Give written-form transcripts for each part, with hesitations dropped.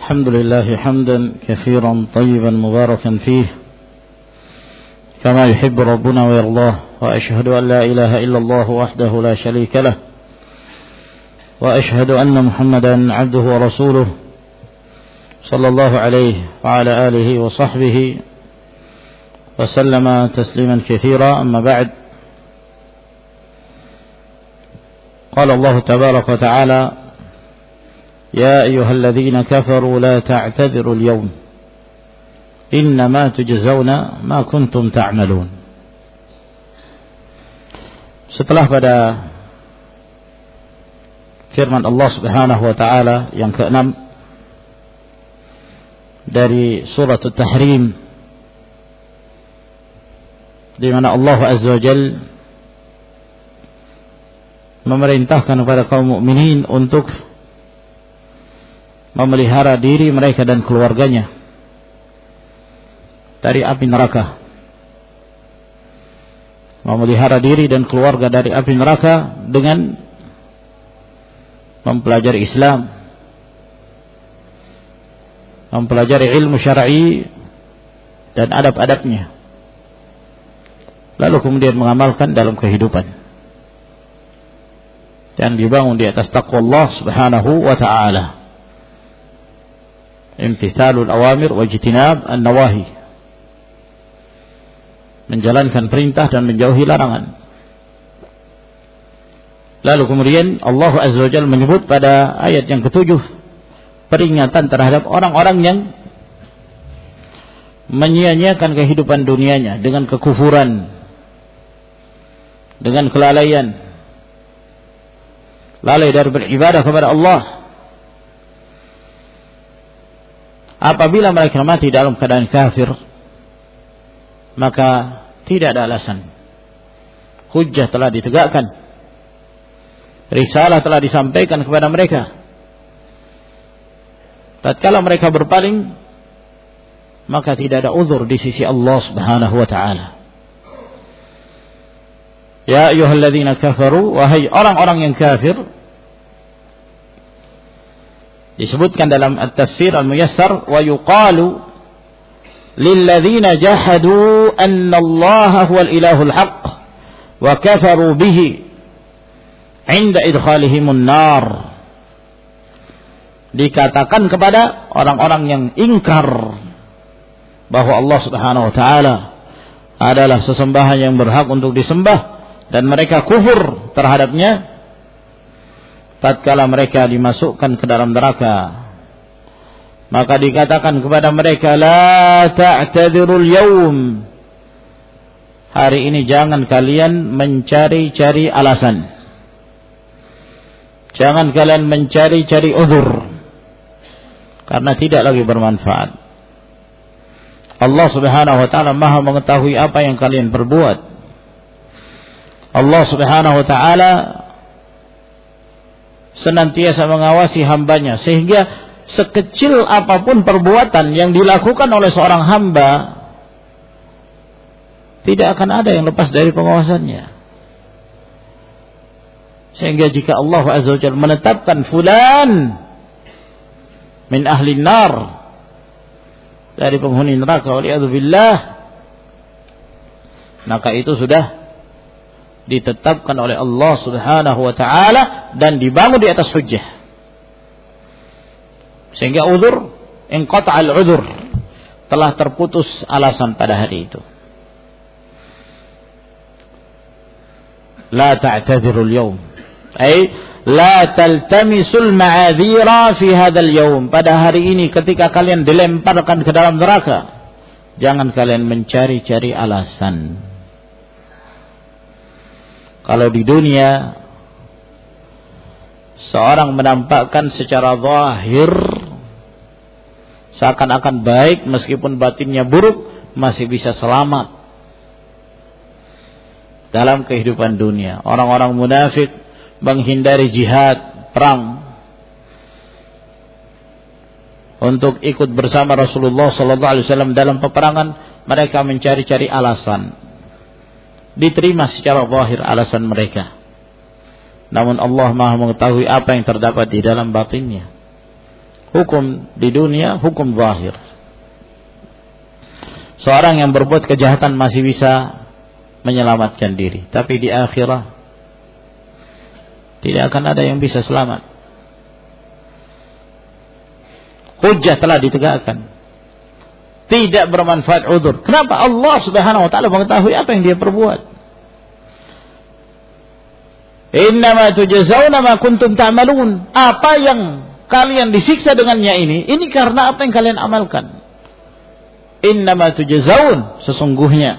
الحمد لله حمدا كثيرا طيبا مباركا فيه كما يحب ربنا ويرضاه وأشهد أن لا إله إلا الله وحده لا شريك له وأشهد أن محمدا عبده ورسوله صلى الله عليه وعلى آله وصحبه وسلم تسليما كثيرا. أما بعد، قال الله تبارك وتعالى: يا أيها الذين كفروا لا تعتذروا اليوم إنما تجزون ما كنتم تعملون. Setelah pada firman Allah Subhanahu wa taala yang ke-6 dari surat At-Tahrim, di mana Allah Azza wa Jalla memerintahkan kepada kaum mukminin untuk memelihara diri mereka dan keluarganya dari api neraka. Memelihara diri dan keluarga dari api neraka dengan mempelajari Islam, mempelajari ilmu syar'i dan adab-adabnya, lalu kemudian mengamalkan dalam kehidupan dan dibangun di atas taqwa Allah Subhanahu wa ta'ala. Imtithalul awamir wa ijtinab an-nawahi, menjalankan perintah dan menjauhi larangan. Lalu kemudian Allah Azza wa Jalla menyebut pada ayat yang ke-7 peringatan terhadap orang-orang yang menyia-nyiakan kehidupan dunianya dengan kekufuran, dengan kelalaian, lalai dari beribadah kepada Allah. Apabila mereka mati dalam keadaan kafir, maka tidak ada alasan. Hujjah telah ditegakkan, risalah telah disampaikan kepada mereka. Tatkala mereka berpaling, maka tidak ada uzur di sisi Allah Subhanahu wa ta'ala. Ya ayyuhalladzina kafaru, wahai orang-orang yang kafir. Disebutkan dalam At-Tafsir Al-Muyassar, wa yuqalu lilladzina jahadu anna Allah huwal ilahul haqq wa kafaru bihi 'inda idkhalihimun nar. Dikatakan kepada orang-orang yang ingkar bahwa Allah Subhanahu wa taala adalah sesembahan yang berhak untuk disembah dan mereka kufur terhadapnya tatkala mereka dimasukkan ke dalam neraka. Maka dikatakan kepada mereka, la ta'tadzirul yaum, hari ini jangan kalian mencari-cari alasan, jangan kalian mencari-cari uzur, karena tidak lagi bermanfaat. Allah Subhanahu wa ta'ala Maha mengetahui apa yang kalian perbuat. Allah Subhanahu wa ta'ala senantiasa mengawasi hambanya, sehingga sekecil apapun perbuatan yang dilakukan oleh seorang hamba tidak akan ada yang lepas dari pengawasannya. Sehingga jika Allah Azza wa Jalla menetapkan fulan min ahli nar, dari penghuni neraka, waliyadzubillah, maka itu sudah ditetapkan oleh Allah Subhanahu wa ta'ala dan dibangun di atas hujjah, sehingga uzur, inqata'al uzur, telah terputus alasan pada hari itu. La ta'tadzirul yawm, ay la taltamisul ma'adzira fi hadzal yawm. Pada hari ini ketika kalian dilemparkan ke dalam neraka, jangan kalian mencari-cari alasan. Kalau di dunia seorang menampakkan secara zahir seakan-akan baik, meskipun batinnya buruk, masih bisa selamat dalam kehidupan dunia. Orang-orang munafik menghindari jihad, perang, untuk ikut bersama Rasulullah SAW dalam peperangan. Mereka mencari-cari alasan, diterima secara zahir alasan mereka, namun Allah Maha mengetahui apa yang terdapat di dalam batinnya. hukum di dunia, hukum zahir. Seorang yang berbuat kejahatan masih bisa menyelamatkan diri, tapi di akhirat tidak akan ada yang bisa selamat. Hujjah telah ditegakkan, tidak bermanfaat udzur. Kenapa? Allah Subhanahu wa taala mengetahui apa yang dia perbuat. Innama tujzauna ma kuntum ta'malun. Apa yang kalian disiksa dengannya ini karena apa yang kalian amalkan. Innama tujzaun, sesungguhnya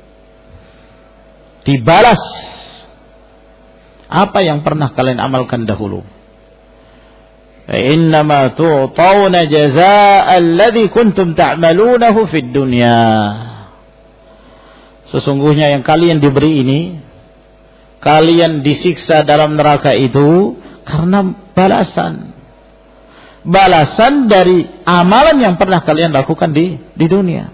dibalas apa yang pernah kalian amalkan dahulu. Innama tu'tauna jazaa'al ladzi kuntum ta'malunahu fid dunya. Sesungguhnya yang kalian diberi ini, kalian disiksa dalam neraka itu karena balasan dari amalan yang pernah kalian lakukan di dunia.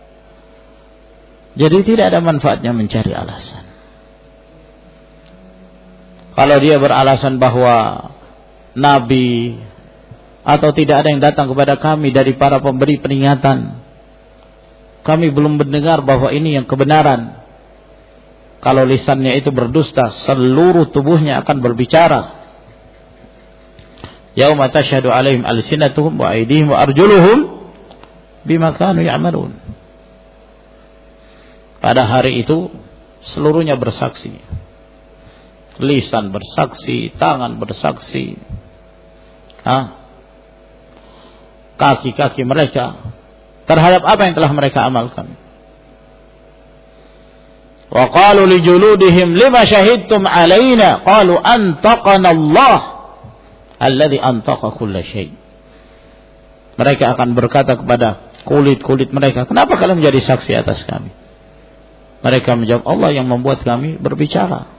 Jadi tidak ada manfaatnya mencari alasan. Kalau dia beralasan bahwa Nabi atau tidak ada yang datang kepada kami dari para pemberi peringatan, kami belum mendengar bahwa ini yang kebenaran. Kalau lisannya itu berdusta, seluruh tubuhnya akan berbicara. Yauma tashhadu 'alaihim alsinatuhum wa aydihim wa arjuluhum bima kanu ya'malun. Pada hari itu seluruhnya bersaksi. Lisan bersaksi, tangan bersaksi. Kaki-kaki mereka terhadap apa yang telah mereka amalkan. Wa qalu li juludihim lima syahidtum alaina qalu antaqana Allah alladzi antaqa kulla syai. Mereka akan berkata kepada kulit-kulit mereka, kenapa kalian menjadi saksi atas kami? Mereka menjawab, Allah yang membuat kami berbicara.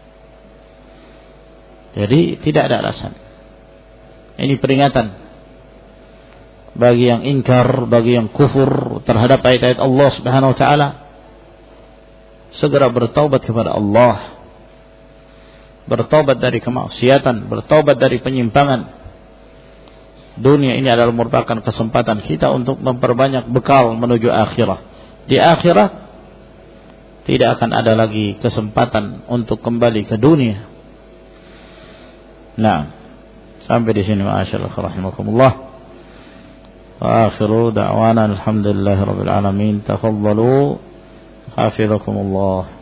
Jadi tidak ada alasan. Ini peringatan bagi yang ingkar, bagi yang kufur terhadap ayat-ayat Allah Subhanahu wa taala. Segera bertaubat kepada Allah, bertaubat dari kemaksiatan, bertaubat dari penyimpangan. Dunia ini adalah merupakan kesempatan kita untuk memperbanyak bekal menuju akhirat. Di akhirat tidak akan ada lagi kesempatan untuk kembali ke dunia. Nah, sampai di sini ma'asyiral rahimakumullah. Wa akhiru da'wana alhamdulillahirabbil alamin. Tafaddalu. حفظكم الله.